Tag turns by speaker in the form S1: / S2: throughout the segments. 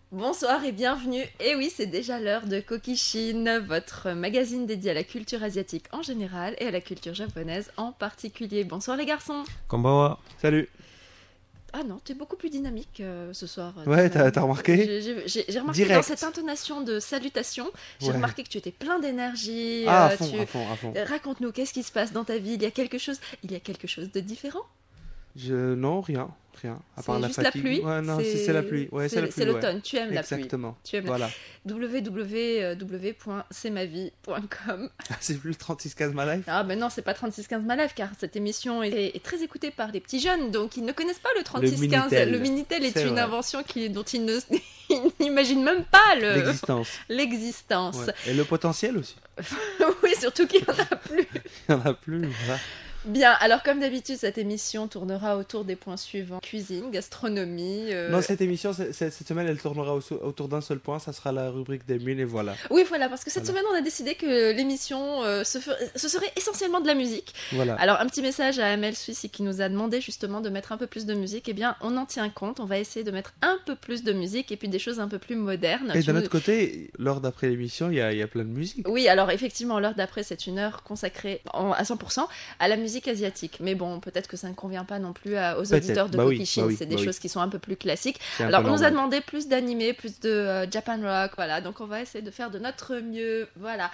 S1: Bonsoir et bienvenue. Et oui, c'est déjà l'heure de Kokishin, votre magazine dédié à la culture asiatique en général et à la culture japonaise en particulier. Bonsoir les garçons.
S2: Konbanwa.
S3: Salut.
S1: Ah non, t'es beaucoup plus dynamique ce soir.
S3: Ouais, t'as remarqué?
S1: J'ai remarqué
S3: Direct.
S1: dans cette intonation de salutation, j'ai remarqué que tu étais plein d'énergie.
S3: À fond.
S1: Raconte-nous, qu'est-ce qui se passe dans ta vie? Il y a quelque chose de différent?
S3: Non, rien. À part la
S1: juste
S3: fatigue.
S1: La pluie.
S3: Ouais, non, c'est la pluie. Ouais, c'est la pluie.
S1: C'est l'automne, tu aimes
S3: Exactement.
S1: La pluie. Tu aimes
S3: voilà.
S1: www.cestmavie.com.
S3: C'est plus le 3615 ma life.
S1: Ah ben non, c'est pas 3615 ma life, car cette émission est très écoutée par les petits jeunes, donc ils ne connaissent pas le 3615. Le Minitel est une invention dont ils n'imaginent même pas l'existence.
S3: Ouais. Et le potentiel aussi.
S1: Oui, surtout qu'il n'y en a plus.
S3: Il n'y en a plus, voilà.
S1: Bien, alors comme d'habitude, cette émission tournera autour des points suivants. Cuisine, gastronomie...
S3: Non, cette émission, cette semaine, elle tournera autour d'un seul point, ça sera la rubrique des mules et voilà.
S1: Oui, voilà, parce que cette semaine, on a décidé que l'émission, ce serait essentiellement de la musique.
S3: Voilà.
S1: Alors, un petit message à Amel Suisse qui nous a demandé justement de mettre un peu plus de musique. Eh bien, on en tient compte, on va essayer de mettre un peu plus de musique et puis des choses un peu plus modernes.
S3: Et d'un autre côté, l'heure d'après l'émission, il y a plein de musique.
S1: Oui, alors effectivement, l'heure d'après, c'est une heure consacrée à 100% à la musique asiatique. Mais bon, peut-être que ça ne convient pas non plus aux auditeurs de Kokishin. C'est des choses qui sont un peu plus classiques. Alors, on nous a demandé plus d'animé, plus de Japan Rock, voilà. Donc, on va essayer de faire de notre mieux, voilà.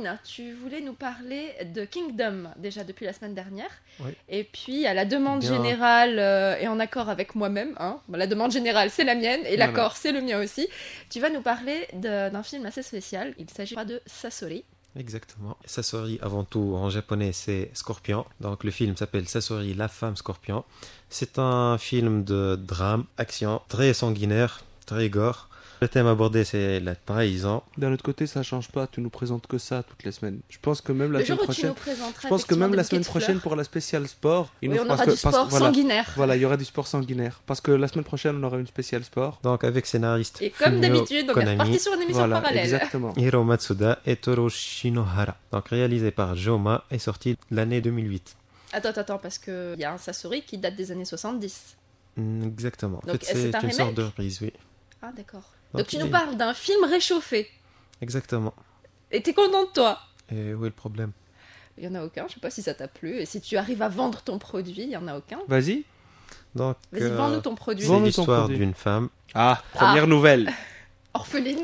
S1: Kevin, tu voulais nous parler de Kingdom déjà depuis la semaine dernière.
S2: Oui.
S1: Et puis, à la demande générale et en accord avec moi-même, hein, la demande générale c'est la mienne et l'accord c'est le mien aussi, tu vas nous parler d'un film assez spécial. Il s'agit de Sasori.
S2: Exactement. Sasori, avant tout, en japonais, c'est Scorpion. Donc le film s'appelle Sasori, la femme scorpion. C'est un film de drame, action, très sanguinaire, très gore. Le thème abordé, c'est la trahison.
S3: D'un autre côté, ça change pas. Tu nous présentes que ça toutes les semaines. Je pense que même la
S1: le
S3: semaine
S1: jour où
S3: prochaine.
S1: tu nous présenteras
S3: Je pense que même la semaine prochaine pour la spéciale sport,
S1: on aura du sport sanguinaire.
S3: Voilà, il y aura du sport sanguinaire. Parce que la semaine prochaine, on aura une spéciale sport.
S2: Donc avec scénariste.
S1: Et comme
S2: Fumio
S1: d'habitude, on est reparti sur une émission parallèle.
S3: Exactement.
S2: Hiro Matsuda et Toru Shinohara. Donc réalisé par Joma et sorti l'année 2008.
S1: Attends, parce qu'il y a un Sasori qui date des années 70.
S2: Exactement.
S1: Donc,
S2: en fait, c'est une sorte de reprise, oui.
S1: Ah, d'accord. Donc tu nous parles d'un film réchauffé.
S2: Exactement.
S1: Et t'es content de toi?
S2: Et où est le problème?
S1: Il n'y en a aucun, je sais pas si ça t'a plu. Et si tu arrives à vendre ton produit, il n'y en a aucun.
S3: Vas-y.
S2: Donc,
S1: vas-y, vends-nous ton produit.
S2: C'est l'histoire d'une femme.
S3: Ah, première nouvelle.
S1: Orpheline.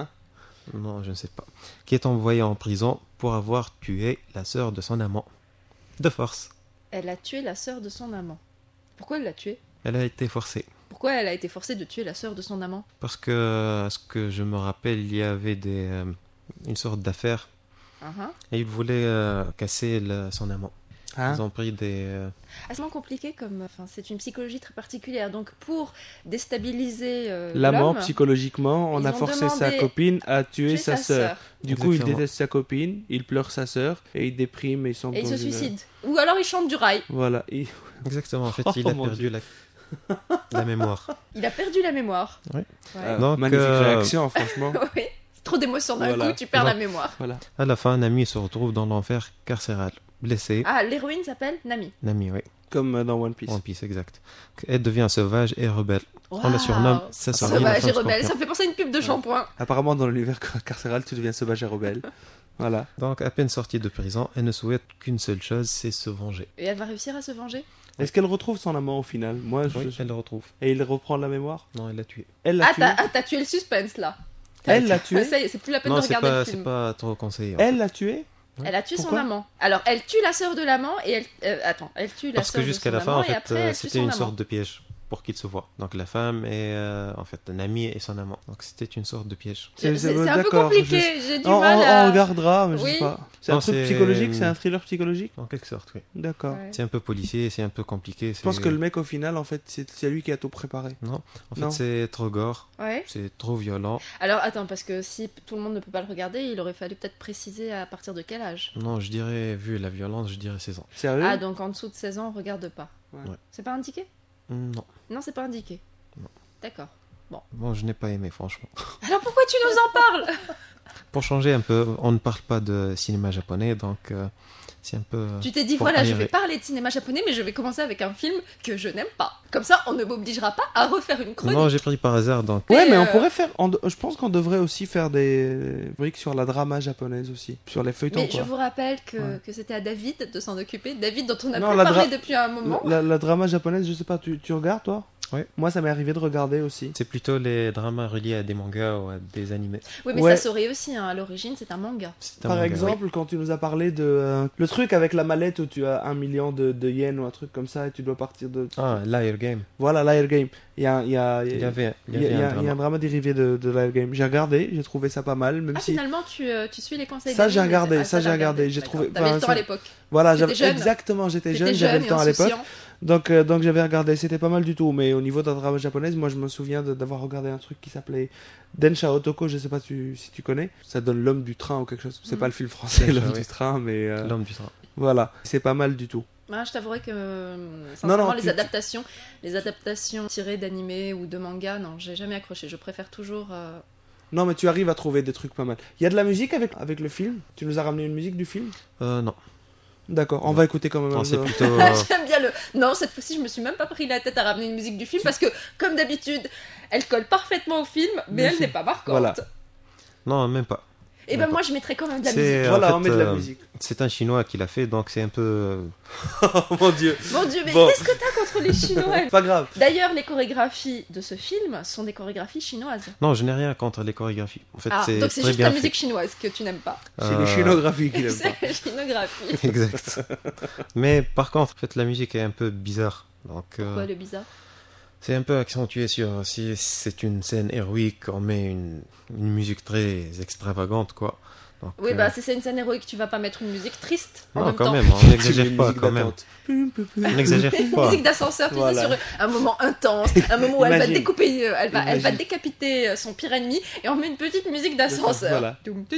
S2: Non, je ne sais pas. Qui est envoyée en prison pour avoir tué la sœur de son amant. De force.
S1: Elle a tué la sœur de son amant. Pourquoi elle l'a tuée?
S2: Elle a été forcée.
S1: Pourquoi elle a été forcée de tuer la sœur de son amant?
S2: Parce que, à ce que je me rappelle, il y avait une sorte d'affaire. Et il voulait casser son amant. Ils ont pris des...
S1: C'est vraiment compliqué, c'est une psychologie très particulière. Donc pour déstabiliser
S3: l'amant,
S1: l'homme,
S3: psychologiquement, on a forcé sa copine à tuer sa sœur. Du coup, il déteste sa copine, il pleure sa sœur, et il déprime et il semble
S1: et il se suicide. Ou alors il chante du rail.
S3: Voilà.
S2: Exactement, en fait, il a perdu la mémoire.
S1: Il a perdu la mémoire.
S2: Oui.
S3: Donc, magnifique réaction, franchement.
S1: Oui. Trop d'émotions d'un coup, tu perds la mémoire.
S3: Voilà.
S2: À la fin, Nami se retrouve dans l'enfer carcéral, blessée.
S1: Ah, l'héroïne s'appelle Nami.
S2: Nami, oui.
S3: Comme dans One Piece.
S2: One Piece, exact. Elle devient sauvage et rebelle. On la surnomme Sasori.
S1: Sauvage et rebelle, ça me fait penser à une pub de shampoing.
S3: Apparemment, dans l'univers carcéral, tu deviens sauvage et rebelle. Voilà.
S2: Donc, à peine sortie de prison, elle ne souhaite qu'une seule chose, c'est se venger.
S1: Et elle va réussir à se venger?
S3: Est-ce qu'elle retrouve son amant au final?
S2: Oui, elle le retrouve.
S3: Et il reprend la mémoire?
S2: Non, elle l'a tué.
S3: Elle l'a tué.
S1: T'as tué le suspense là.
S3: Elle l'a tué?
S1: Ça y est, c'est plus la peine de regarder le film.
S2: C'est pas trop conseillé.
S3: Elle l'a tué?
S1: Elle a tué son amant. Alors, elle tue la sœur de l'amant et elle... elle tue la sœur de son amant.
S2: Parce que jusqu'à la fin, en fait, c'était une sorte
S1: amant.
S2: de piège pour qu'ils se voient. Donc la femme et en fait Nami et son amant. Donc c'était une sorte de piège.
S1: C'est un peu compliqué, j'ai du mal
S3: à... On regardera, mais je sais pas. C'est un truc
S2: c'est...
S3: psychologique, c'est un thriller psychologique?
S2: En quelque sorte, oui.
S3: D'accord.
S1: Ouais.
S2: C'est un peu policier, c'est un peu compliqué.
S3: Je pense que le mec, au final, en fait, c'est lui qui a tout préparé.
S2: Non, en fait, c'est trop gore.
S1: Ouais.
S2: C'est trop violent.
S1: Alors, attends, parce que si tout le monde ne peut pas le regarder, il aurait fallu peut-être préciser à partir de quel âge.
S2: Non, je dirais, vu la violence, je dirais 16 ans.
S3: Sérieux?
S1: Ah, donc en dessous de 16 ans, on regarde pas.
S3: Ouais.
S1: C'est pas indiqué?
S2: Non.
S1: Non, c'est pas indiqué.
S2: Non.
S1: D'accord.
S2: Bon, je n'ai pas aimé, franchement.
S1: Alors pourquoi tu nous en parles?
S2: Pour changer un peu, on ne parle pas de cinéma japonais, donc c'est un peu...
S1: Tu t'es dit, voilà, je vais parler de cinéma japonais, mais je vais commencer avec un film que je n'aime pas. Comme ça, on ne m'obligera pas à refaire une chronique.
S2: Non, j'ai pris par hasard, donc...
S3: Ouais, mais on pourrait faire... Je pense qu'on devrait aussi faire des briques sur la drama japonaise aussi, sur les feuilletons,
S1: mais
S3: quoi.
S1: je vous rappelle que c'était à David de s'en occuper. David, dont on a
S3: Non,
S1: plus parlé depuis un moment.
S3: La drama japonaise, je sais pas, tu regardes, toi?
S2: Oui.
S3: Moi, ça m'est arrivé de regarder aussi.
S2: C'est plutôt les dramas reliés à des mangas ou à des animés.
S1: Oui, mais Sasori aussi, hein. À l'origine, c'est un manga.
S3: Par exemple, quand tu nous as parlé de... le truc avec la mallette où tu as 1 million de yens ou un truc comme ça et tu dois partir de...
S2: Ah, l'Air Game.
S3: Voilà, l'Air Game. Il y a un drama dérivé de l'Air Game. J'ai regardé, j'ai trouvé ça pas mal, même si...
S1: finalement, tu suis les conseils.
S3: Ça, j'ai regardé, j'ai trouvé...
S1: T'avais le temps à l'époque.
S3: Voilà, exactement, j'étais jeune, j'avais le temps à l'époque. Donc j'avais regardé, c'était pas mal du tout, mais au niveau de la drama japonaise, moi je me souviens d'avoir regardé un truc qui s'appelait Densha Otoko, je sais pas si tu connais, ça donne l'homme du train ou quelque chose, c'est pas le film français, l'homme du train, mais...
S2: L'homme du train.
S3: Voilà, c'est pas mal du tout.
S1: Ah, je t'avouerais que sincèrement, les adaptations tirées d'animés ou de mangas, non, j'ai jamais accroché, je préfère toujours...
S3: Non, mais tu arrives à trouver des trucs pas mal. Il y a de la musique avec le film? Tu nous as ramené une musique du film?
S2: Non.
S3: D'accord, on va écouter quand même.
S2: Non, c'est plutôt...
S1: J'aime bien le... Non, cette fois-ci, je me suis même pas pris la tête à ramener une musique du film parce que, comme d'habitude, elle colle parfaitement au film, mais elle n'est pas marquante.
S3: Voilà.
S2: Non, même pas.
S1: Et ben moi je mettrais quand même de la musique.
S3: Voilà, on met de la musique.
S2: C'est un Chinois qui l'a fait, donc c'est un peu...
S3: Oh mon Dieu.
S1: Mon Dieu, mais qu'est-ce que t'as contre les Chinois?
S3: Pas grave.
S1: D'ailleurs, les chorégraphies de ce film sont des chorégraphies chinoises.
S2: Non, je n'ai rien contre les chorégraphies. En fait,
S1: donc c'est juste la musique chinoise que tu n'aimes pas.
S3: C'est les chinographies qu'il n'aime pas.
S1: C'est la chinographie.
S2: Exact. Mais par contre, en fait, la musique est un peu bizarre. Donc,
S1: pourquoi elle est bizarre?
S2: C'est un peu accentué sur si c'est une scène héroïque, on met une musique très extravagante, quoi. Donc,
S1: oui, si c'est une scène héroïque, tu vas pas mettre une musique triste en
S2: non,
S1: même
S2: quand
S1: temps.
S2: même, on n'exagère pas quand même. On n'exagère
S1: Une
S2: pas.
S1: musique d'ascenseur, tu sais, sur un moment intense, un moment où elle va découper, elle va décapiter son pire ennemi, et on met une petite musique d'ascenseur.
S3: Voilà.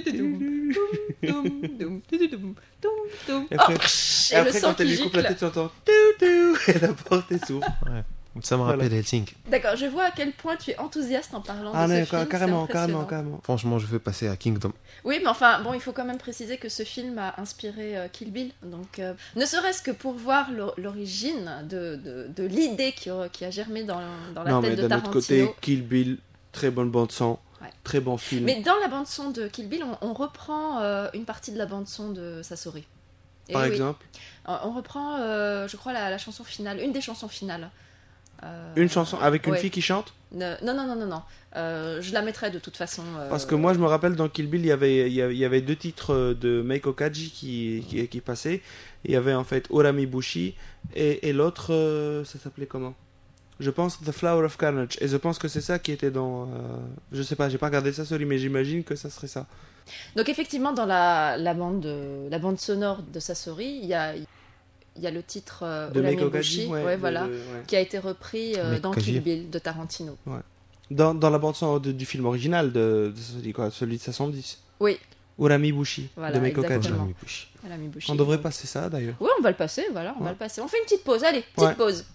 S1: Et
S3: après quand elle lui coupe la tête, tu entends et la porte s'ouvre.
S2: Ouais. Ça me rappelle Helsinki.
S1: D'accord, je vois à quel point tu es enthousiaste en parlant de ce film.
S3: Carrément.
S2: Franchement, je veux passer à Kingdom.
S1: Oui, mais enfin, bon, il faut quand même préciser que ce film a inspiré Kill Bill. Donc, ne serait-ce que pour voir l'origine de l'idée qui a germé dans la tête de Tarantino. Non, mais d'un autre côté,
S3: Kill Bill, très bonne bande-son, très bon film.
S1: Mais dans la bande-son de Kill Bill, on reprend une partie de la bande-son de Sasori.
S3: Par exemple
S1: on reprend, je crois, la chanson finale, une des chansons finales.
S3: Une chanson avec une fille qui chante?
S1: Non. Je la mettrai de toute façon.
S3: Parce que moi je me rappelle dans Kill Bill il y avait 2 titres de Meiko Kaji qui passaient. Il y avait en fait Orami Bushi et l'autre ça s'appelait comment? Je pense The Flower of Carnage. Et je pense que c'est ça qui était dans... je sais pas, j'ai pas regardé ça, sorry, mais j'imagine que ça serait ça.
S1: Donc effectivement dans la bande sonore de Sasori, il y a le titre
S3: de
S1: Orami
S3: Bushi,
S1: qui a été repris dans Kill Bill de Tarantino.
S3: Ouais. Dans la bande son du film original de celui de 70.
S1: Oui.
S3: Orami Bushi
S1: voilà,
S3: de Meiko Kaji. On devrait passer ça d'ailleurs.
S1: Oui, on va le passer, voilà, on va le passer. On fait une petite pause, allez, petite pause.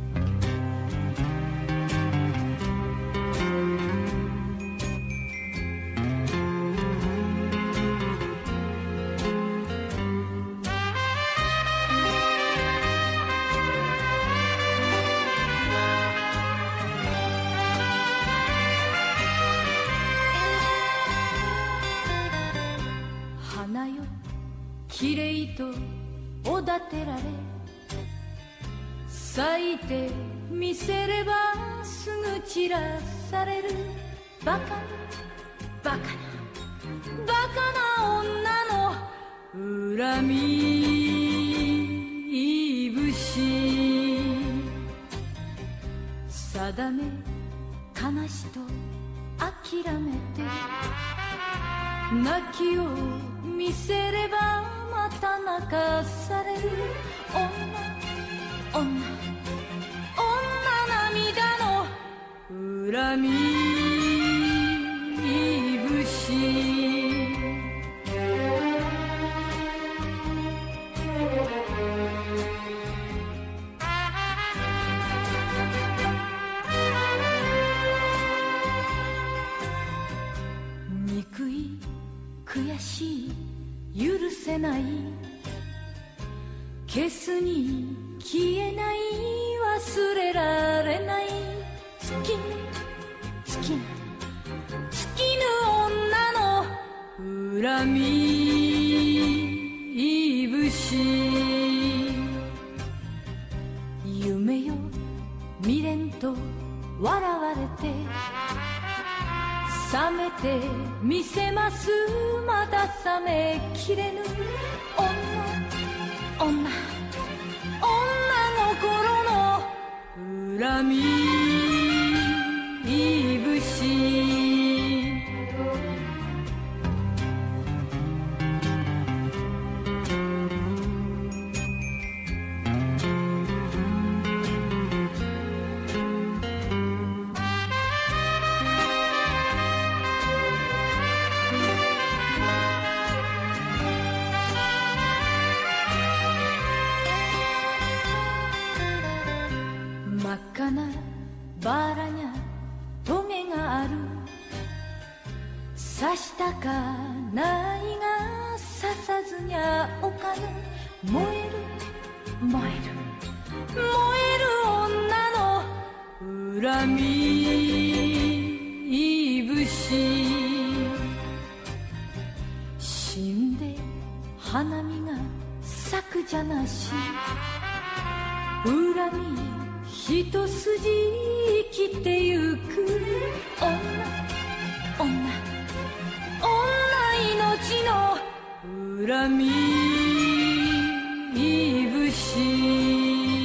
S4: きれいとおだてられ咲いてみせればすぐ散らされるバカな女の恨み節定め悲しと諦めて泣きを見せればまた泣かされる女涙の恨み節憎い悔しい許せない消すに消えない忘れられない好きぬ女の恨み節夢よ未練と笑われて冷めてみせますまだ冷めきれぬ女の頃の恨み節真っ赤なバラにゃトゲがある刺したかないが刺さずにゃおかぬ燃える女の恨み節じゃなし恨み一筋生きてゆく女命の恨み節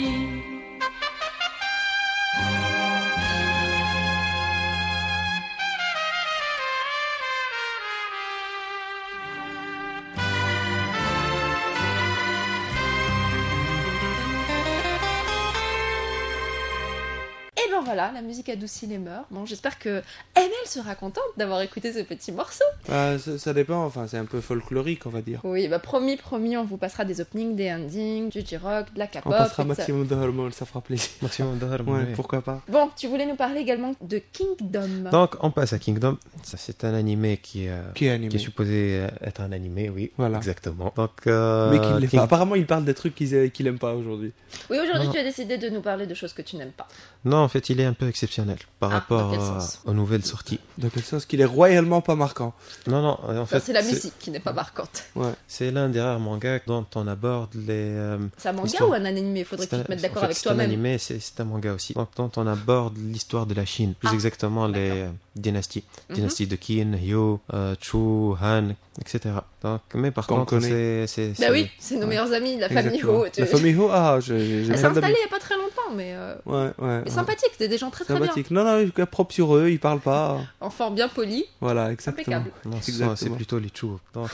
S1: Voilà, la musique adoucit les mœurs. Bon, j'espère que ML sera contente d'avoir écouté ce petit morceau.
S3: Ça dépend, enfin, c'est un peu folklorique, on va dire.
S1: Oui, bah promis, on vous passera des openings, des endings, du J-rock, de la K-pop.
S3: On passera Maximum de Hormones, ça fera plaisir.
S2: Maximum de Hormones,
S3: ouais, pourquoi pas.
S1: Bon, tu voulais nous parler également de Kingdom.
S2: Donc, on passe à Kingdom. Ça, c'est un animé qui est supposé être un animé, oui. Voilà. Exactement. Donc,
S3: mais qu'il l'est pas. Apparemment, il parle des trucs qu'il aime pas aujourd'hui.
S1: Oui, aujourd'hui, tu as décidé de nous parler de choses que tu n'aimes pas.
S2: Non, en fait, il est un peu exceptionnel par rapport aux nouvelles sorties.
S3: Dans quel sens? Qu'il est royalement pas marquant.
S2: Non, en fait...
S1: c'est la musique qui n'est pas marquante.
S3: Ouais.
S2: C'est l'un des rares mangas dont on aborde les...
S1: c'est un manga ou un animé? Il faudrait que tu te mettes d'accord avec toi-même.
S2: C'est un animé, c'est un manga aussi. Donc, dont on aborde l'histoire de la Chine. Plus exactement, les dynasties. Dynastie de Qin, Hyo, Chu, Han, etc. Donc, mais par contre, c'est...
S1: Bah oui, c'est nos meilleurs amis, la famille Ho.
S3: La famille Ho,
S1: j'ai elle s'est installée il n'y a pas très longtemps, mais... mais sympathique, c'est des gens très très bien.
S3: Non, propre sur eux, ils parlent pas.
S1: Enfant bien poli.
S3: Voilà, exactement.
S1: Impeccable.
S2: Non, c'est plutôt les Chu. Donc...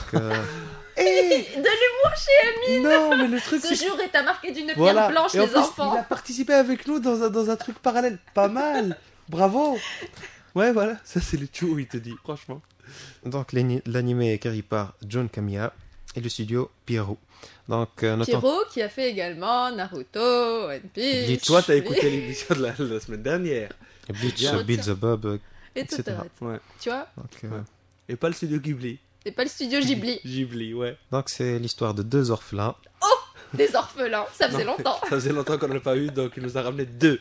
S1: de l'humour chez Amine.
S3: Non, mais le truc...
S1: Ce jour est à marquer d'une pierre blanche, les enfants.
S3: Il a participé avec nous dans un truc parallèle. Pas mal. Bravo. Ouais, voilà. Ça, c'est les Chu, il te dit, franchement.
S2: Donc, l'animé est créé par John Kamiya et le studio Pierrot. Donc,
S1: Pierrot qui a fait également Naruto, One Piece.
S3: Toi, t'as écouté l'émission de la semaine dernière.
S2: Bleach, Bill the Bob, etc.
S1: Ouais. Tu vois
S2: donc,
S3: et pas le studio Ghibli.
S1: Et pas le studio Ghibli.
S3: Ghibli, ouais.
S2: Donc, c'est l'histoire de deux orphelins.
S1: Oh, des orphelins, ça faisait longtemps.
S3: Ça faisait longtemps qu'on n'en a pas eu, donc il nous a ramené 2.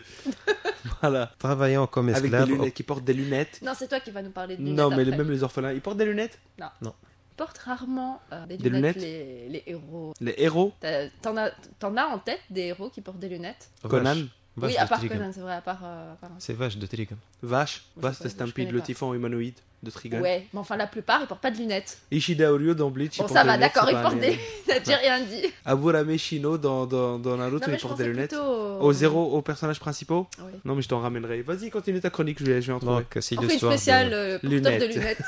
S3: Voilà.
S2: Travaillant comme esclaves.
S3: Avec des lunettes, qui portent des lunettes.
S1: Non, c'est toi qui vas nous parler de lunettes.
S3: Non, mais même les orphelins, ils portent des lunettes?
S1: Non. Ils portent rarement des
S3: lunettes.
S1: Les héros.
S3: Les héros?
S1: T'en as en tête des héros qui portent des lunettes?
S3: Conan?
S1: Oui, à part Conan, c'est vrai, à part...
S2: C'est Vache de Trigun.
S3: Vache c'est Stampede, le typhon humanoïde de Trigun.
S1: Ouais, mais enfin la plupart, ils portent pas de lunettes.
S3: Ishida Oryo dans Bleach,
S1: bon, ça va, d'accord, ils portent des lunettes, j'ai rien dit.
S3: Aburame Shino dans Naruto, il porte des lunettes. Aux personnages principaux? Oui. Non, mais je t'en ramènerai. Vas-y, continue ta chronique, je vais en trouver.
S2: Donc, c'est
S1: on fait une spéciale porteur de lunettes.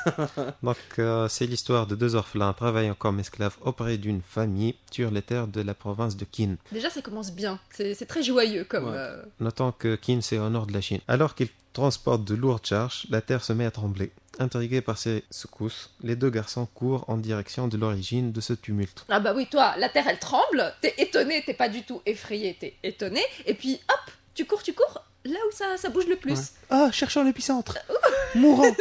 S2: Donc, c'est l'histoire de deux orphelins travaillant comme esclaves auprès d'une famille sur les terres de la province de Qin.
S1: Déjà, ça commence bien. C'est très joyeux comme...
S2: Ouais. Notons que Qin, c'est au nord de la Chine. Alors qu'ils transportent de lourdes charges, la terre se met à trembler. Intrigués par ces secousses, les deux garçons courent en direction de l'origine de ce tumulte.
S1: Ah bah oui, toi, la terre elle tremble, t'es étonné, t'es pas du tout effrayé, t'es étonné, et puis hop, tu cours, là où ça bouge le plus.
S3: Ouais. Ah, cherchant l'épicentre. Mourant.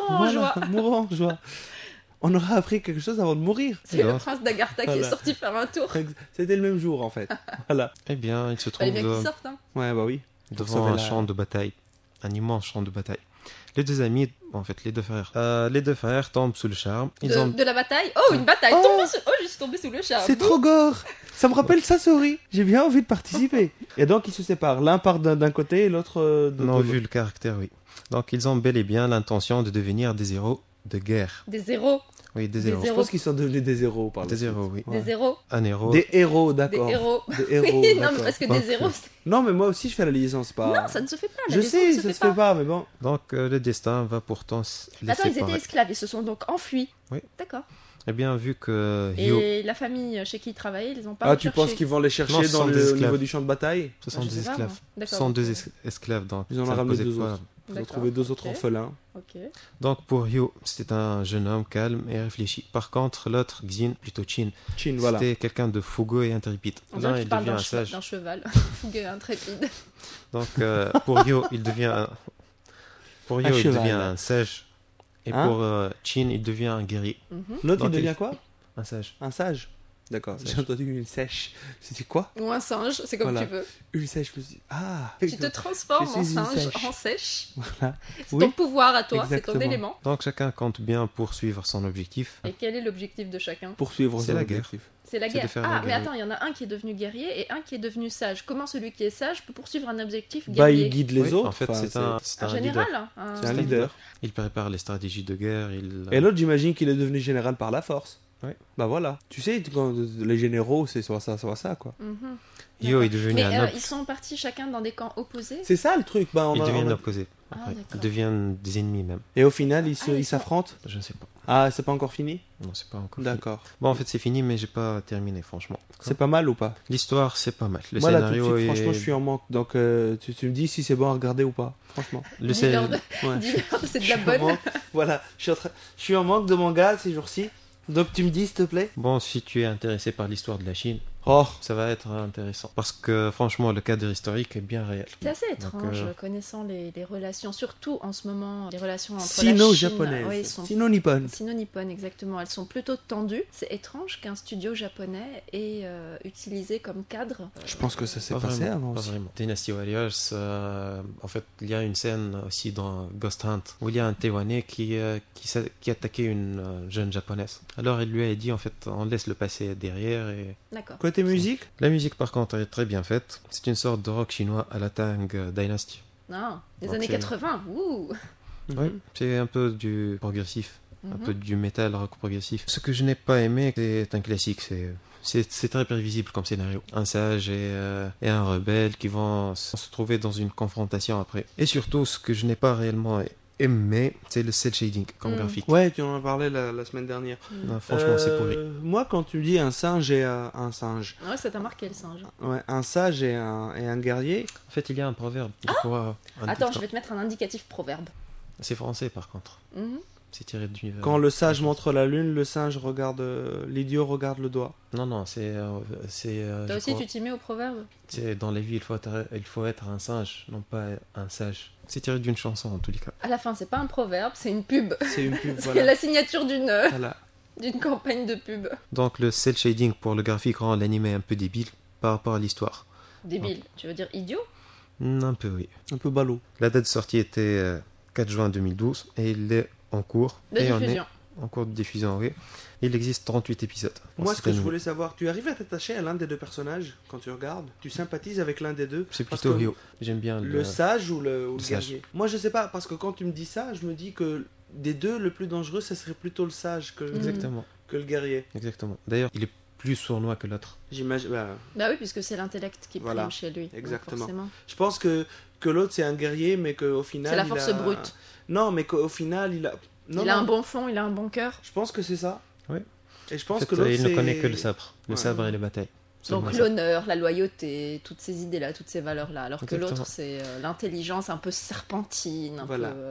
S1: Mourant en joie.
S3: On aura appris quelque chose avant de mourir.
S1: C'est le prince d'Agartha qui est sorti faire un tour.
S3: C'était le même jour en fait. Voilà.
S2: Eh bien, il se trouve
S1: les mecs qui sortent, hein.
S3: Ouais, bah oui.
S2: Devant un champ de bataille. Un immense champ de bataille. Les deux amis, en fait, les deux frères tombent sous le charme.
S1: De la bataille? Oh, une bataille! Je suis tombé sous le charme.
S3: C'est trop gore! Ça me rappelle Sasori. J'ai bien envie de participer. Et donc, ils se séparent. L'un part d'un côté et l'autre de l'autre.
S2: Vu le caractère, oui. Donc, ils ont bel et bien l'intention de devenir des héros de guerre.
S1: Des héros?
S2: Oui, des héros.
S3: Je pense qu'ils sont devenus des héros par
S2: Des héros, oui.
S1: Ouais. Des héros?
S2: Un héros.
S3: Des héros, d'accord.
S1: Des héros.
S3: Oui,
S1: non, mais parce que des héros, c'est...
S3: Non, mais moi aussi, je fais la liaison, c'est pas...
S1: Non, ça ne se fait pas.
S3: Je sais, ça se fait pas, mais bon.
S2: Donc, le destin va pourtant les séparer.
S1: Ils étaient esclaves, ils se sont donc enfuis.
S2: Oui.
S1: D'accord.
S2: Eh bien, vu que...
S1: Et la famille chez qui ils travaillaient, ils ont pas
S3: recherché. Tu penses qu'ils vont les chercher au niveau du champ de bataille?
S2: Ce sont des esclaves. Ce sont deux esclaves, donc...
S3: Ils en ont ramené 2 autres. Ils ont trouvé 2 autres orphelins.
S1: Okay.
S2: Donc pour Hyo, c'était un jeune homme calme et réfléchi. Par contre, l'autre, Xin, plutôt Chin,
S3: voilà.
S2: C'était quelqu'un de fougueux et intrépide.
S1: Là, il devient un sage. D'un cheval, fougueux et intrépide.
S2: Donc pour Hyo, il devient un sage. Et pour Chin, il devient un guerrier.
S3: L'autre, il devient quoi?
S2: Un sage.
S3: Un sage. D'accord, j'ai entendu une sèche. C'était quoi?
S1: Ou un singe, c'est comme tu veux.
S3: Une sèche, je me suis dit,
S1: tu te transformes en singe, en sèche.
S3: Voilà.
S1: C'est ton pouvoir à toi, c'est ton élément.
S2: Donc chacun compte bien poursuivre son objectif.
S1: Et quel est l'objectif de chacun?
S3: Poursuivre
S2: son objectif.
S1: C'est la guerre. Mais attends, il y en a un qui est devenu guerrier et un qui est devenu sage. Comment celui qui est sage peut poursuivre un objectif guerrier?
S3: Il guide les autres.
S2: En fait, c'est un
S1: général.
S3: C'est un leader.
S2: Il prépare les stratégies de guerre.
S3: Et l'autre, j'imagine qu'il est devenu général par la force.
S2: Oui.
S3: Bah voilà. Tu sais, quand les généraux, c'est soit ça, quoi.
S2: Yo est devenu un
S1: ils sont partis chacun dans des camps opposés.
S3: C'est ça le truc.
S2: Ils deviennent opposés. Ils deviennent des ennemis même.
S3: Et au final, ils s'affrontent.
S2: Je ne sais pas.
S3: Ah, c'est pas encore fini?
S2: Non, c'est pas encore
S3: D'accord.
S2: Fini. Bon, en fait, c'est fini, mais j'ai pas terminé, franchement.
S3: C'est pas mal ou pas?
S2: L'histoire, c'est pas mal. Le
S3: Moi,
S2: scénario
S3: là, tout de suite, franchement, je suis en manque. Donc, tu me dis si c'est bon à regarder ou pas, franchement.
S1: Le scénario, c'est de la bonne.
S3: Voilà, je suis en manque de manga ces jours-ci. Donc, tu me dis, s'il te plaît?
S2: Bon, si tu es intéressé par l'histoire de la Chine, ça va être intéressant. Parce que franchement, le cadre historique est bien réel.
S1: C'est assez étrange, connaissant les relations, surtout en ce moment, les relations entre la Chine...
S3: Sino-japonaises, sino-nippones.
S1: Sino-nippones, exactement. Elles sont plutôt tendues. C'est étrange qu'un studio japonais ait utilisé comme cadre...
S3: Je pense que ça s'est passé avant aussi.
S2: Pas vraiment. Dynasty Warriors, en fait, il y a une scène aussi dans Ghost Hunt où il y a un Taïwanais qui attaquait une jeune japonaise. Alors, il lui a dit, en fait, on laisse le passé derrière et...
S1: D'accord.
S3: Côté musique?
S2: La musique, par contre, est très bien faite. C'est une sorte de rock chinois à la Tang Dynasty.
S1: Non, des années 80. Ouh.
S2: Oui, c'est un peu du progressif, un peu du metal rock progressif. Ce que je n'ai pas aimé, c'est un classique. C'est très prévisible comme scénario. Un sage et un rebelle qui vont se trouver dans une confrontation après. Et surtout, ce que je n'ai pas réellement aimé, c'est le cel shading comme graphique.
S3: Ouais, tu en as parlé la semaine dernière.
S2: Non, franchement, c'est pourri.
S3: Moi, quand tu dis un singe et un singe...
S1: Ouais, ça t'a marqué le singe.
S3: Ouais, un sage et un guerrier...
S2: En fait, il y a un proverbe.
S1: Attends, je vais te mettre un indicatif proverbe. C'est
S2: français, par contre. C'est tiré du...
S3: Quand le sage montre la lune, le singe regarde... L'idiot regarde le doigt.
S2: Non, c'est...
S1: Toi aussi, tu t'y mets au proverbe?
S2: C'est dans la vie, il faut être un singe, non pas un sage. C'est tiré d'une chanson, en tous les cas.
S1: À la fin, c'est pas un proverbe, c'est une pub.
S3: C'est une pub,
S1: C'est la signature d'une campagne de pub.
S2: Donc, le cel shading pour le graphique rend l'animé un peu débile par rapport à l'histoire.
S1: Débile, tu veux dire idiot?
S2: Un peu, oui.
S3: Un peu ballot.
S2: La date de sortie était 4 juin 2012 et il est en cours. En cours de diffusion, oui. Il existe 38 épisodes.
S3: Moi, ce que je voulais savoir, tu arrives à t'attacher à l'un des deux personnages quand tu regardes? Tu sympathises avec l'un des deux?
S2: C'est plutôt Ryo. J'aime bien
S3: le sage ou le guerrier? Moi, je sais pas, parce que quand tu me dis ça, je me dis que des deux, le plus dangereux, ça serait plutôt le sage que le guerrier.
S2: Exactement. D'ailleurs, il est plus sournois que l'autre.
S1: J'imagine. Bah oui, puisque c'est l'intellect qui prime chez lui.
S3: Exactement. Je pense que l'autre, c'est un guerrier, mais qu'au final...
S1: C'est la force brute.
S3: Non, mais qu'au final, il a...
S1: Il a un bon fond, il a un bon cœur.
S3: Je pense que c'est ça.
S2: Oui.
S3: Et je pense que l'autre,
S2: il ne connaît que le sabre. Le sabre et les batailles.
S1: Donc l'honneur, la loyauté, toutes ces idées-là, toutes ces valeurs-là. Alors que l'autre, c'est l'intelligence un peu serpentine.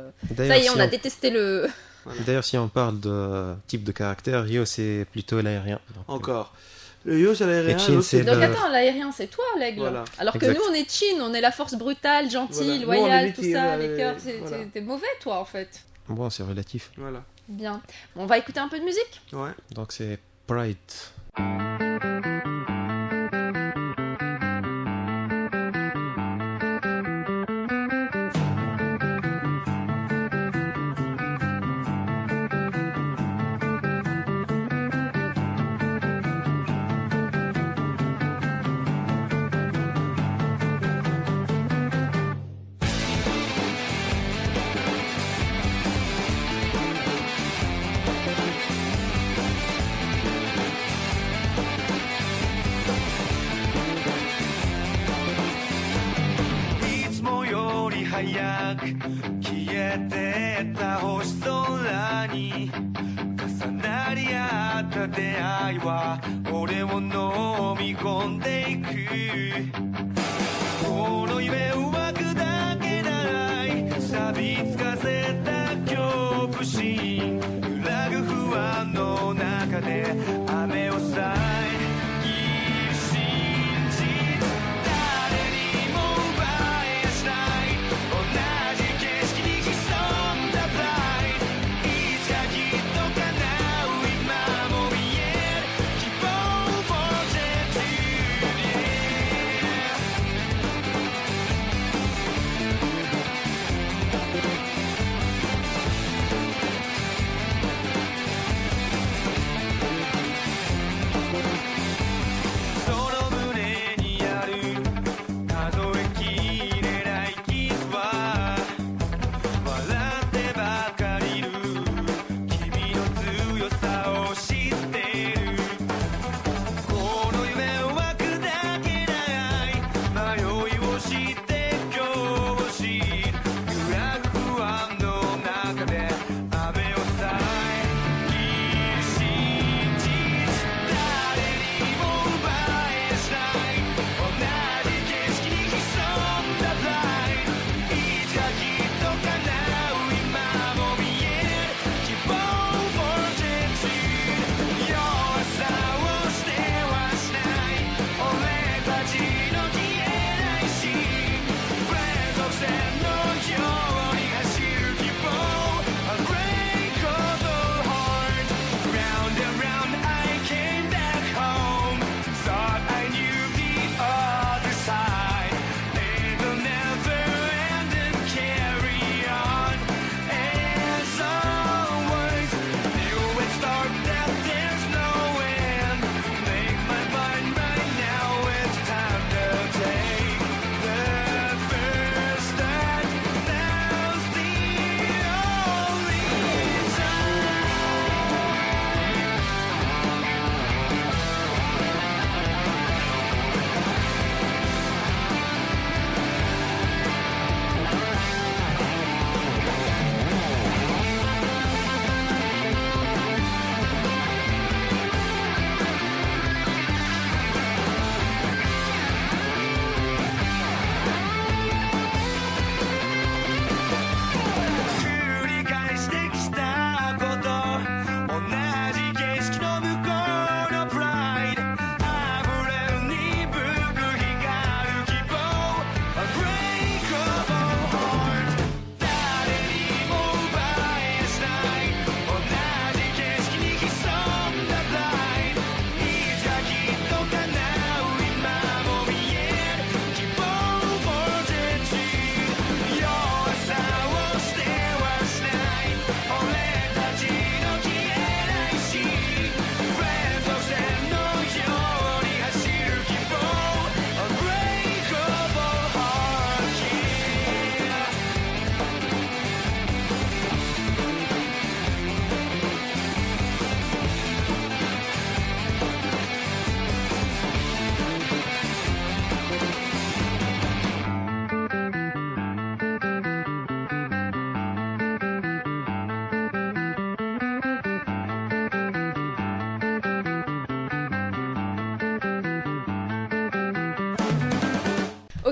S1: Ça y est, on a détesté le...
S2: D'ailleurs, si on parle de type de caractère, Ryo, c'est plutôt l'aérien.
S3: Encore. Le Ryo, c'est l'aérien.
S1: Donc attends, l'aérien, c'est toi, l'aigle. Voilà. Alors que nous, on est Chin, on est la force brutale, gentille, loyale, tout ça, les cœurs. T'es mauvais, toi, en fait.
S2: Bon, c'est relatif.
S3: Voilà.
S1: Bien. Bon, on va écouter un peu de musique.
S3: Ouais.
S2: Donc c'est Pride.
S5: 「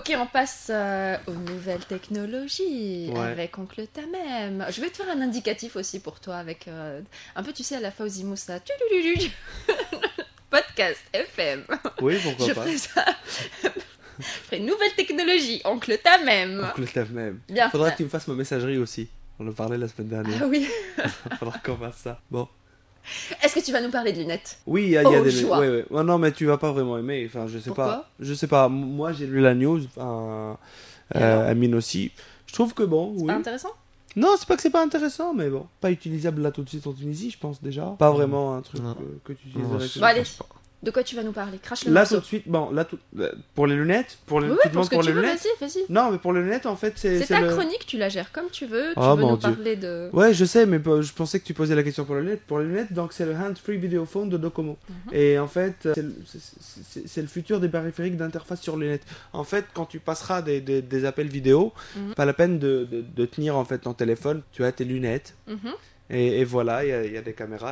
S1: Ok, on passe aux nouvelles technologies avec Oncle Tamem. Je vais te faire un indicatif aussi pour toi avec un peu, tu sais, à la Fawzi Moussa. Podcast FM.
S3: Oui, pourquoi pas.
S1: Je ferai ça. Je ferai nouvelle technologie, Oncle Tamem.
S3: Oncle Tamem.
S1: Bien.
S3: Faudra que tu me fasses ma messagerie aussi. On en parlait la semaine dernière.
S1: Ah oui.
S3: Faudra qu'on fasse ça. Bon.
S1: Est-ce que tu vas nous parler de lunettes?
S3: Oui, il y a des lunettes. Ouais. Oh, non, mais tu vas pas vraiment aimer. Enfin, je sais
S1: Pourquoi?
S3: pas. Je sais pas. Moi, j'ai lu la news. Amine aussi. Je trouve que bon.
S1: C'est
S3: oui.
S1: pas intéressant?
S3: Non, c'est pas que c'est pas intéressant, mais bon. Pas utilisable là tout de suite en Tunisie, je pense déjà. Pas vraiment un truc que tu utiliserais.
S1: Bon, allez. De quoi tu vas nous parler? Crache le
S3: là
S1: morceau.
S3: tout de suite, bon, là tout, pour les lunettes,
S1: Oui,
S3: tu demandes pour les lunettes.
S1: Vas-y.
S3: Non, mais pour les lunettes, en fait, c'est
S1: ta chronique, tu la gères comme tu veux. Tu
S3: Oh,
S1: veux
S3: mon
S1: nous
S3: Dieu.
S1: parler de.
S3: Ouais, je sais, mais je pensais que tu posais la question pour les lunettes. Pour les lunettes, donc c'est le hand-free video phone de Docomo. Et en fait, c'est le futur des périphériques d'interface sur lunettes. En fait, quand tu passeras des appels vidéo, pas la peine de tenir en fait ton téléphone. Tu as tes lunettes. Et voilà, il y a des caméras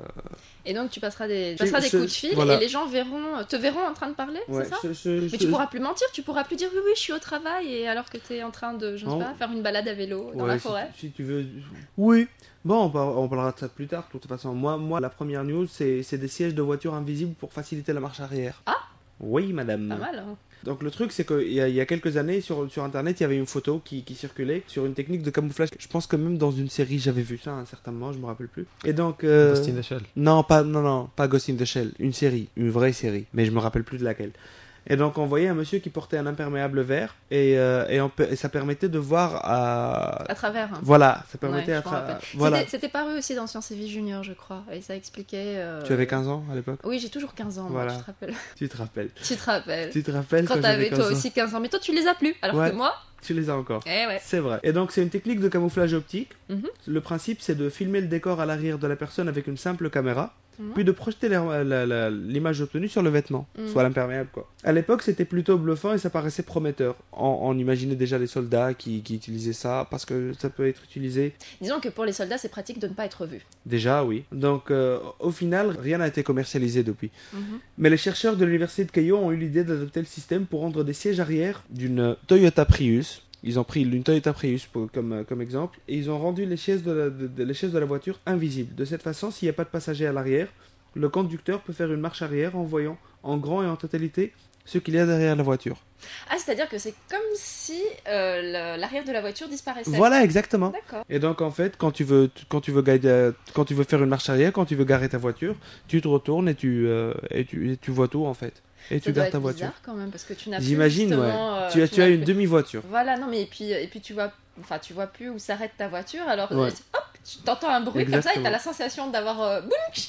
S1: Et donc tu passeras des coups de fil et les gens te verront en train de parler,
S3: ouais,
S1: c'est ça? Mais tu pourras plus mentir, tu pourras plus dire oui, je suis au travail et alors que tu es en train de, je sais pas, faire une balade à vélo dans la forêt.
S3: Si tu veux. Oui. Bon, on parlera de ça plus tard. De toute façon, moi, la première news, c'est des sièges de voiture invisibles pour faciliter la marche arrière.
S1: Ah.
S3: Oui, madame.
S1: Pas mal, hein.
S3: Donc le truc, c'est qu'il y a quelques années, sur Internet, il y avait une photo qui circulait sur une technique de camouflage. Je pense que même dans une série, j'avais vu ça à un certain moment, je me rappelle plus. Et donc...
S2: Ghost in the Shell.
S3: Non, pas Ghost in the Shell. Une série, une vraie série. Mais je me rappelle plus de laquelle. Et donc on voyait un monsieur qui portait un imperméable vert et ça permettait de voir à
S1: travers. Hein.
S3: Voilà, ça permettait
S1: voilà. C'était paru aussi dans Science et Vie Junior, je crois, et ça expliquait.
S3: Tu avais 15 ans à l'époque?
S1: Oui, j'ai toujours 15 ans, voilà. Moi, tu te rappelles.
S3: Tu te rappelles
S1: quand t'avais toi aussi 15 ans, mais toi tu les as plus, alors que moi.
S3: Tu les as encore.
S1: Ouais.
S3: C'est vrai. Et donc c'est une technique de camouflage optique. Le principe, c'est de filmer le décor à l'arrière de la personne avec une simple caméra. Puis de projeter l'image obtenue sur le vêtement, soit l'imperméable quoi. À l'époque c'était plutôt bluffant et ça paraissait prometteur. On imaginait déjà les soldats qui utilisaient ça parce que ça peut être utilisé.
S1: Disons que pour les soldats c'est pratique de ne pas être vu.
S3: Déjà oui. Donc au final rien n'a été commercialisé depuis. Mais les chercheurs de l'université de Keio ont eu l'idée d'adopter le système pour rendre des sièges arrière d'une Toyota Prius. Ils ont pris une Toyota Prius comme exemple et ils ont rendu les chaises de la voiture invisibles. De cette façon, s'il n'y a pas de passager à l'arrière, le conducteur peut faire une marche arrière en voyant en grand et en totalité ce qu'il y a derrière la voiture.
S1: Ah, c'est-à-dire que c'est comme si l'arrière de la voiture disparaissait.
S3: Voilà, exactement.
S1: D'accord.
S3: Et donc en fait, quand tu veux faire une marche arrière, quand tu veux garer ta voiture, tu te retournes et tu vois tout en fait. Et tu gardes ta voiture.
S1: C'est bizarre quand même parce que tu n'as plus.
S3: J'imagine, ouais. Tu as une demi-voiture.
S1: Voilà, non mais et puis tu vois plus où s'arrête ta voiture. Alors hop, tu t'entends un bruit comme ça et t'as la sensation d'avoir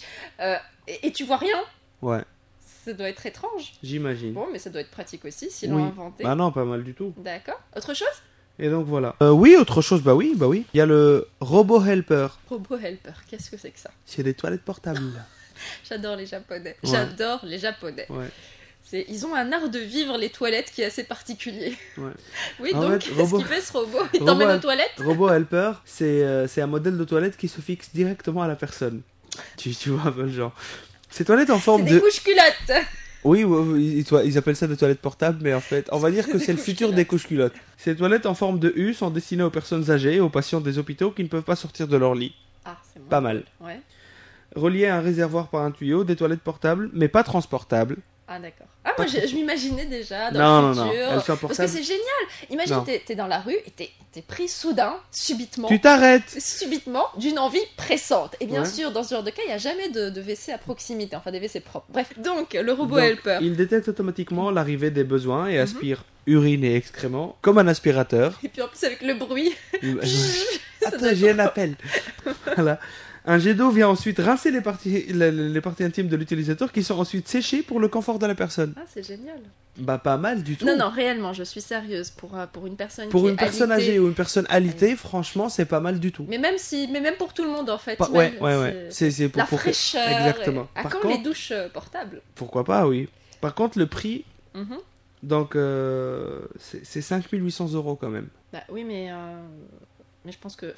S1: et tu vois rien.
S3: Ouais.
S1: Ça doit être étrange.
S3: J'imagine.
S1: Bon, mais ça doit être pratique aussi s'ils l'ont inventé.
S3: Bah non, pas mal du tout.
S1: D'accord. Autre chose?
S3: Et donc voilà. Oui, autre chose, bah oui. Il y a le Robot Helper.
S1: Robot Helper, qu'est-ce que c'est que ça?
S3: C'est des toilettes portables.
S1: J'adore les Japonais.
S3: Ouais.
S1: J'adore les Japonais.
S3: Ouais.
S1: Ils ont un art de vivre les toilettes qui est assez particulier.
S3: Ouais.
S1: Oui, donc qu'est-ce qu'il fait ce robot? Il t'emmène aux toilettes?
S3: Robot Helper, c'est un modèle de toilette qui se fixe directement à la personne. Tu vois un peu le genre. Ces toilettes en forme
S1: de... des couches-culottes.
S3: Oui, ils appellent ça des toilettes portables, mais en fait, on va dire que c'est le futur des couches-culottes. Ces toilettes en forme de U sont destinées aux personnes âgées et aux patients des hôpitaux qui ne peuvent pas sortir de leur lit.
S1: Ah, c'est bon.
S3: Pas mal.
S1: Ouais.
S3: Reliées à un réservoir par un tuyau, des toilettes portables, mais pas transportables.
S1: Ah d'accord. Ah moi je m'imaginais déjà dans le futur.
S3: Non, elles sont portables.
S1: Parce que c'est génial. Imagine t'es dans la rue et t'es pris soudain, subitement.
S3: Tu t'arrêtes.
S1: Subitement d'une envie pressante. Et bien sûr dans ce genre de cas il n'y a jamais de WC à proximité, enfin des WC propres. Bref, donc le robot Helper.
S3: Il détecte automatiquement l'arrivée des besoins et aspire urine et excréments comme un aspirateur.
S1: Et puis en plus avec le bruit.
S3: Attends, j'ai un appel. Voilà. Un jet d'eau vient ensuite rincer les parties intimes de l'utilisateur qui sont ensuite séchées pour le confort de la personne.
S1: Ah, c'est génial.
S3: Bah, pas mal du tout.
S1: Non, réellement, je suis sérieuse. Pour une personne
S3: pour une personne âgée ou une personne alitée, franchement, c'est pas mal du tout.
S1: Mais même pour tout le monde, en fait.
S3: Ouais. C'est pour
S1: la fraîcheur.
S3: Exactement.
S1: À quand les douches portables?
S3: Pourquoi pas, oui. Par contre, le prix... Donc, c'est 5 800 € quand même.
S1: Bah oui, mais Mais je pense que,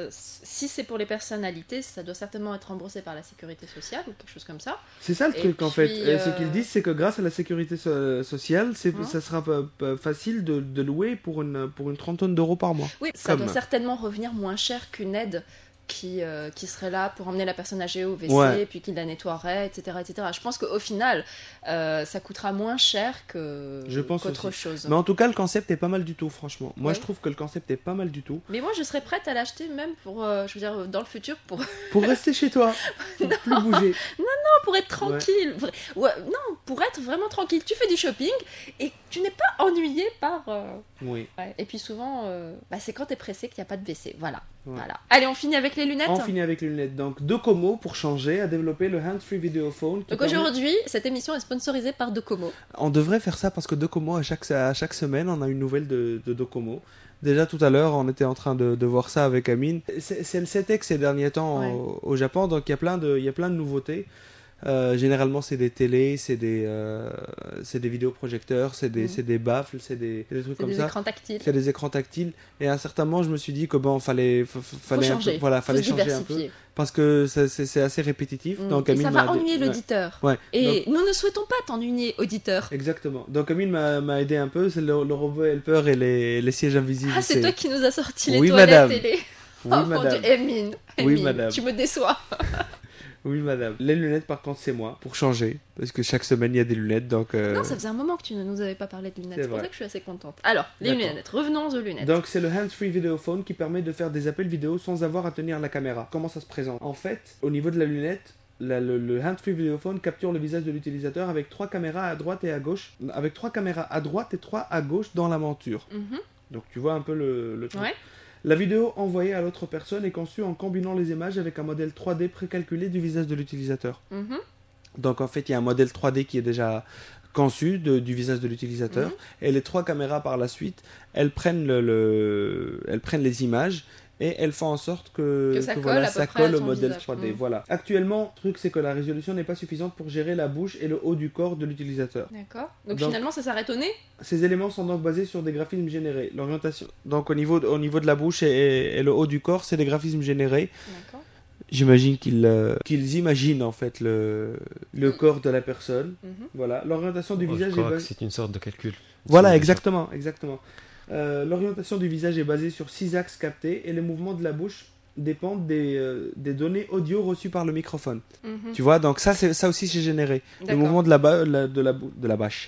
S1: si c'est pour les personnalités, ça doit certainement être remboursé par la sécurité sociale ou quelque chose comme ça.
S3: C'est ça le truc en fait. Ce qu'ils disent, c'est que grâce à la sécurité sociale, ça sera facile de louer pour une trentaine d'euros par mois.
S1: Oui, ça doit certainement revenir moins cher qu'une aide qui serait là pour emmener la personne âgée au WC, puis qui la nettoierait, etc., etc. Je pense qu'au final, ça coûtera moins cher qu'autre chose.
S3: Mais en tout cas, le concept est pas mal du tout, franchement. Moi, je trouve que le concept est pas mal du tout.
S1: Mais moi, je serais prête à l'acheter même pour, je veux dire, dans le futur, pour...
S3: Pour rester chez toi, pour plus bouger.
S1: Non, pour être tranquille. Non, pour être vraiment tranquille. Tu fais du shopping et tu n'es pas ennuyé par...
S3: Oui.
S1: Ouais. Et puis souvent, c'est quand t'es pressé qu'il n'y a pas de WC. Voilà. Allez, on finit avec les lunettes.
S3: On finit avec les lunettes. Donc, Docomo, pour changer, a développé le Hands-Free Video Phone.
S1: Donc aujourd'hui, cette émission est sponsorisée par Docomo.
S3: On devrait faire ça parce que Docomo, à chaque semaine, on a une nouvelle de Docomo. Déjà tout à l'heure, on était en train de voir ça avec Amine. C'est le 7X ces derniers temps au Japon, donc il y a plein de nouveautés. Généralement, c'est des télés, c'est des vidéoprojecteurs, c'est des baffles, c'est des trucs comme ça. C'est des
S1: écrans tactiles.
S3: C'est des écrans tactiles. Et à un certain moment, je me suis dit que fallait
S1: changer.
S3: Fallait changer un peu. Parce que c'est assez répétitif. Donc,
S1: et ça va ennuyer l'auditeur.
S3: Ouais.
S1: Et donc, nous ne souhaitons pas t'ennuyer, auditeur.
S3: Exactement. Donc Amine m'a aidé un peu. C'est le robot helper et les sièges invisibles.
S1: Ah, c'est toi qui nous as sorti les toilettes télé.
S3: Oui, madame.
S1: Mon Dieu, Amine,
S3: oui, madame.
S1: Tu me déçois.
S3: Oui, madame. Les lunettes, par contre, c'est moi, pour changer. Parce que chaque semaine, il y a des lunettes, donc...
S1: Non, ça faisait un moment que tu ne nous avais pas parlé de lunettes. C'est pour ça que je suis assez contente. Alors, les lunettes. Revenons aux lunettes.
S3: Donc, c'est le Hands-Free Video Phone qui permet de faire des appels vidéo sans avoir à tenir la caméra. Comment ça se présente? En fait, au niveau de la lunette, le Hands-Free Video Phone capture le visage de l'utilisateur avec 3 caméras à droite et à gauche. Avec 3 caméras à droite et 3 à gauche dans la monture. Donc, tu vois un peu le truc.
S1: Ouais.
S3: La vidéo envoyée à l'autre personne est conçue en combinant les images avec un modèle 3D précalculé du visage de l'utilisateur. Donc en fait, il y a un modèle 3D qui est déjà conçu du visage de l'utilisateur. Et les 3 caméras par la suite, elles prennent les images et elles font en sorte que ça colle au modèle 3D. Voilà. Actuellement, le truc c'est que la résolution n'est pas suffisante pour gérer la bouche et le haut du corps de l'utilisateur.
S1: D'accord. Donc finalement, ça s'arrête au nez?
S3: Ces éléments sont donc basés sur des graphismes générés. L'orientation, donc au niveau de la bouche et le haut du corps, c'est des graphismes générés.
S1: D'accord.
S3: J'imagine qu'ils imaginent en fait le corps de la personne. Voilà. L'orientation du visage
S2: c'est une sorte de calcul.
S3: Voilà, exactement. L'orientation du visage est basée sur 6 axes captés et les mouvements de la bouche dépendent des données audio reçues par le microphone. Tu vois, donc ça aussi c'est généré. Le mouvement de la bâche.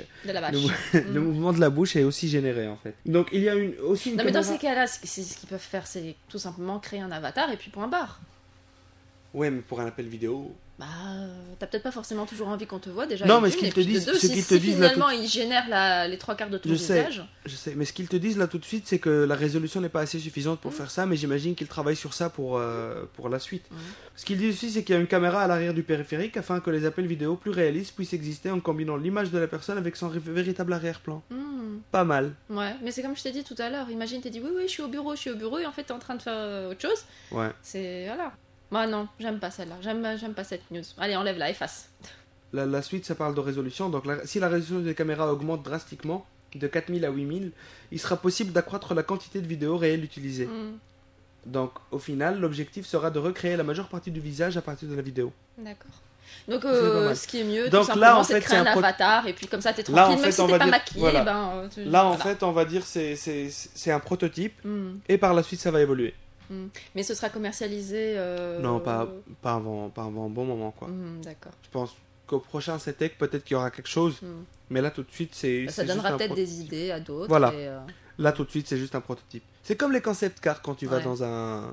S3: Le mouvement de la bouche est aussi généré en fait. Donc il y a aussi une
S1: mais dans ces cas-là, ce qu'ils peuvent faire, c'est tout simplement créer un avatar et puis point barre.
S3: Ouais, mais pour un appel vidéo...
S1: t'as peut-être pas forcément toujours envie qu'on te voit déjà.
S3: Non, mais ce qu'ils te disent,
S1: si finalement ils génèrent les 3 quarts de ton visage.
S3: Je sais, mais ce qu'ils te disent là tout de suite, c'est que la résolution n'est pas assez suffisante pour faire ça, mais j'imagine qu'ils travaillent sur ça pour la suite. Ce qu'ils disent aussi, c'est qu'il y a une caméra à l'arrière du périphérique afin que les appels vidéo plus réalistes puissent exister en combinant l'image de la personne avec son véritable arrière-plan. Pas mal.
S1: Ouais, mais c'est comme je t'ai dit tout à l'heure. Imagine, t'es dit oui, je suis au bureau, et en fait t'es en train de faire autre chose.
S3: Ouais.
S1: C'est voilà. Moi non, j'aime pas celle-là, j'aime pas cette news. Allez, enlève-la, efface.
S3: La suite, ça parle de résolution. Donc si la résolution des caméras augmente drastiquement, de 4000 à 8000, il sera possible d'accroître la quantité de vidéos réelles utilisées. Donc au final, l'objectif sera de recréer la majeure partie du visage à partir de la vidéo.
S1: D'accord. Donc ce qui est mieux,
S3: donc,
S1: tout simplement,
S3: là, en
S1: c'est
S3: fait,
S1: de créer un avatar et puis comme ça t'es tranquille, même si t'es pas maquillé.
S3: Là en fait, on va dire c'est un prototype et par la suite ça va évoluer.
S1: Mais ce sera commercialisé
S3: Non, pas avant un bon moment quoi.
S1: D'accord.
S3: Je pense qu'au prochain CETEC peut-être qu'il y aura quelque chose, mais là tout de suite
S1: ça donnera peut-être des idées à d'autres.
S3: Voilà. Là tout de suite c'est juste un prototype. C'est comme les concept cars quand tu vas dans un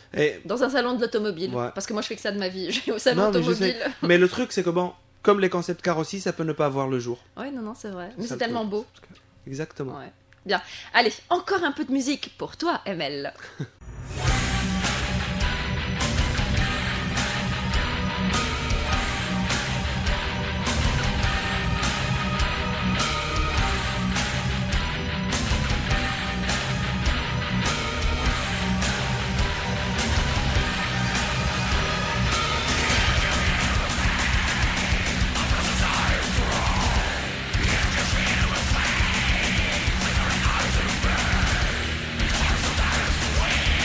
S1: salon de l'automobile. Parce que moi je fais que ça de ma vie. Je vais au salon automobile.
S3: Mais le truc c'est que comme les concept cars aussi, ça peut ne pas voir le jour.
S1: Ouais, non, c'est vrai. Mais c'est tellement beau.
S3: Exactement.
S1: Ouais. Bien. Allez, encore un peu de musique pour toi, ML.
S5: Swing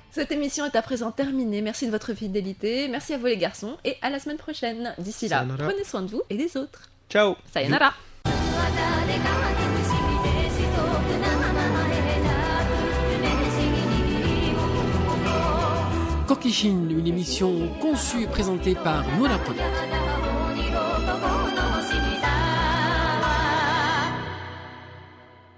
S1: Cette émission est à présent terminée. Merci de votre fidélité. Merci à vous les garçons et à la semaine prochaine. D'ici là, prenez soin de vous et des autres.
S3: Ciao.
S1: Sayonara.
S5: Kokishin, une émission conçue et présentée par Nora Product.